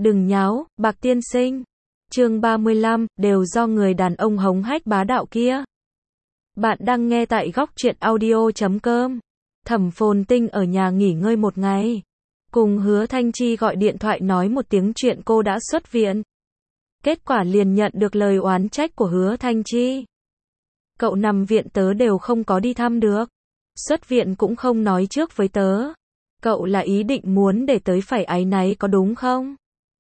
Đừng nháo, Bạc tiên sinh. Chương 35, đều do người đàn ông hống hách bá đạo kia. Bạn đang nghe tại góc truyện audio.com. Thẩm Phồn Tinh ở nhà nghỉ ngơi một ngày. Cùng Hứa Thanh Chi gọi điện thoại nói một tiếng chuyện cô đã xuất viện. Kết quả liền nhận được lời oán trách của Hứa Thanh Chi. Cậu nằm viện tớ đều không có đi thăm được. Xuất viện cũng không nói trước với tớ. Cậu là ý định muốn để tớ phải áy náy có đúng không?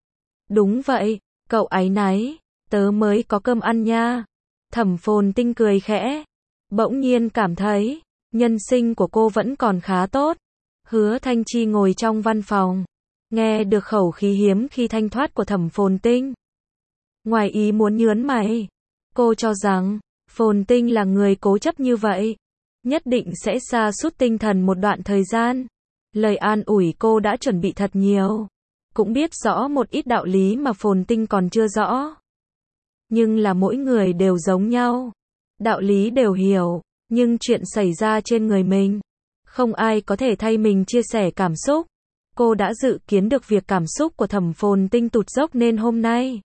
Đúng vậy, cậu áy náy, tớ mới có cơm ăn nha. Thẩm Phồn Tinh cười khẽ. Bỗng nhiên cảm thấy, nhân sinh của cô vẫn còn khá tốt. Hứa Thanh Chi ngồi trong văn phòng. Nghe được khẩu khí hiếm khi thanh thoát của Thẩm Phồn Tinh. Ngoài ý muốn nhớn mày. Cô cho rằng, Phồn Tinh là người cố chấp như vậy. Nhất định sẽ sa sút tinh thần một đoạn thời gian. Lời an ủi cô đã chuẩn bị thật nhiều. Cũng biết rõ một ít đạo lý mà Phồn Tinh còn chưa rõ. Nhưng là mỗi người đều giống nhau. Đạo lý đều hiểu, nhưng chuyện xảy ra trên người mình. Không ai có thể thay mình chia sẻ cảm xúc. Cô đã dự kiến được việc cảm xúc của Thẩm Phồn Tinh tụt dốc nên hôm nay.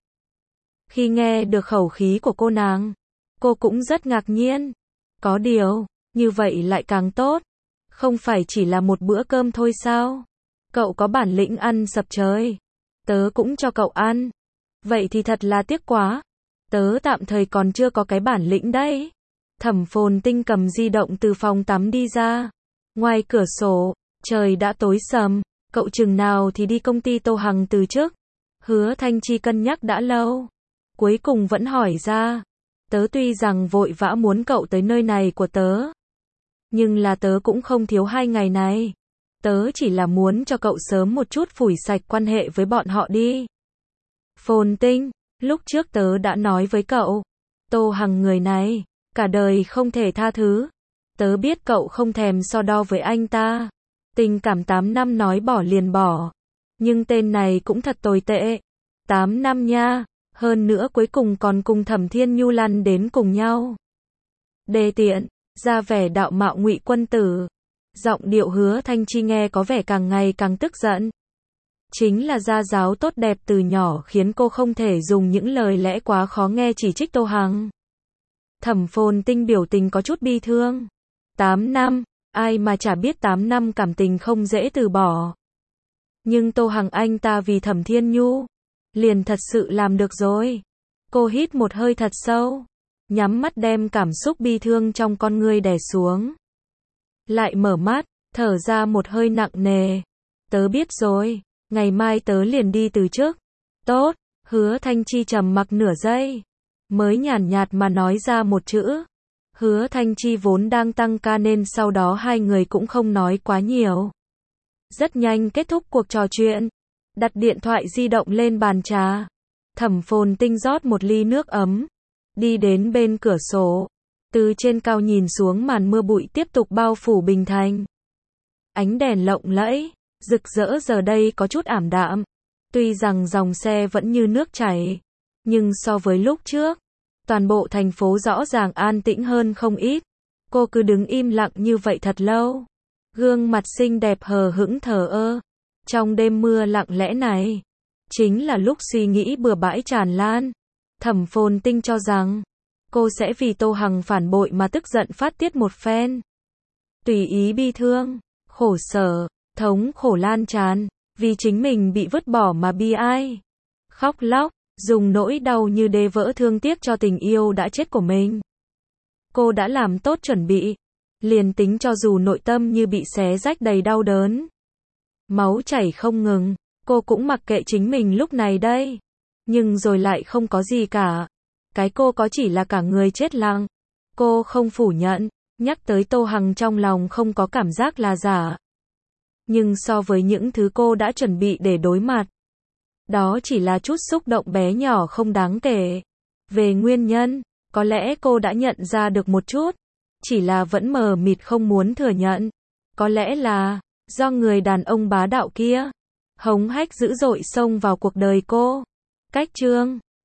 Khi nghe được khẩu khí của cô nàng, cô cũng rất ngạc nhiên. Có điều, như vậy lại càng tốt. Không phải chỉ là một bữa cơm thôi sao? Cậu có bản lĩnh ăn sập trời. Tớ cũng cho cậu ăn. Vậy thì thật là tiếc quá. Tớ tạm thời còn chưa có cái bản lĩnh đấy. Thẩm Phồn Tinh cầm di động từ phòng tắm đi ra. Ngoài cửa sổ, trời đã tối sầm. Cậu chừng nào thì đi công ty Tô Hằng từ chức. Hứa Thanh Chi cân nhắc đã lâu. Cuối cùng vẫn hỏi ra. Tớ tuy rằng vội vã muốn cậu tới nơi này của tớ. Nhưng là tớ cũng không thiếu 2 ngày này. Tớ chỉ là muốn cho cậu sớm một chút phủi sạch quan hệ với bọn họ đi. Phồn Tinh, lúc trước tớ đã nói với cậu. Tô Hằng người này, cả đời không thể tha thứ. Tớ biết cậu không thèm so đo với anh ta. Tình cảm 8 năm nói bỏ liền bỏ. Nhưng tên này cũng thật tồi tệ. 8 năm nha. Hơn nữa cuối cùng còn cùng Thẩm Thiên Nhu lăn đến cùng nhau. Đê tiện, ra vẻ đạo mạo Ngụy Quân Tử. Giọng điệu Hứa Thanh Chi nghe có vẻ càng ngày càng tức giận. Chính là gia giáo tốt đẹp từ nhỏ khiến cô không thể dùng những lời lẽ quá khó nghe chỉ trích Tô Hằng. Thẩm Phồn Tinh biểu tình có chút bi thương. 8 năm, ai mà chả biết 8 năm cảm tình không dễ từ bỏ. Nhưng Tô Hằng anh ta vì Thẩm Thiên Nhu, liền thật sự làm được rồi. Cô hít một hơi thật sâu, nhắm mắt đem cảm xúc bi thương trong con ngươi đè xuống. Lại mở mắt, thở ra một hơi nặng nề. Tớ biết rồi, ngày mai tớ liền đi từ chức. Tốt, Hứa Thanh Chi trầm mặc nửa giây, mới nhàn nhạt mà nói ra một chữ. Hứa Thanh Chi vốn đang tăng ca nên sau đó hai người cũng không nói quá nhiều. Rất nhanh kết thúc cuộc trò chuyện. Đặt điện thoại di động lên bàn trà. Thẩm Phồn Tinh rót một ly nước ấm. Đi đến bên cửa sổ. Từ trên cao nhìn xuống màn mưa bụi tiếp tục bao phủ Bình Thành. Ánh đèn lộng lẫy, rực rỡ giờ đây có chút ảm đạm. Tuy rằng dòng xe vẫn như nước chảy. Nhưng so với lúc trước, toàn bộ thành phố rõ ràng an tĩnh hơn không ít. Cô cứ đứng im lặng như vậy thật lâu. Gương mặt xinh đẹp hờ hững thờ ơ. Trong đêm mưa lặng lẽ này, chính là lúc suy nghĩ bừa bãi tràn lan. Thẩm Phồn Tinh cho rằng, cô sẽ vì Tô Hằng phản bội mà tức giận phát tiết một phen. Tùy ý bi thương, khổ sở, thống khổ lan tràn, vì chính mình bị vứt bỏ mà bi ai. Khóc lóc, dùng nỗi đau như đê vỡ thương tiếc cho tình yêu đã chết của mình. Cô đã làm tốt chuẩn bị, liền tính cho dù nội tâm như bị xé rách đầy đau đớn. Máu chảy không ngừng, cô cũng mặc kệ chính mình lúc này đây. Nhưng rồi lại không có gì cả. Cái cô có chỉ là cả người chết lặng. Cô không phủ nhận, nhắc tới Tô Hằng trong lòng không có cảm giác là giả. Nhưng so với những thứ cô đã chuẩn bị để đối mặt, đó chỉ là chút xúc động bé nhỏ không đáng kể. Về nguyên nhân, có lẽ cô đã nhận ra được một chút, chỉ là vẫn mờ mịt không muốn thừa nhận. Có lẽ là do người đàn ông bá đạo kia hống hách dữ dội xông vào cuộc đời cô. Cách chương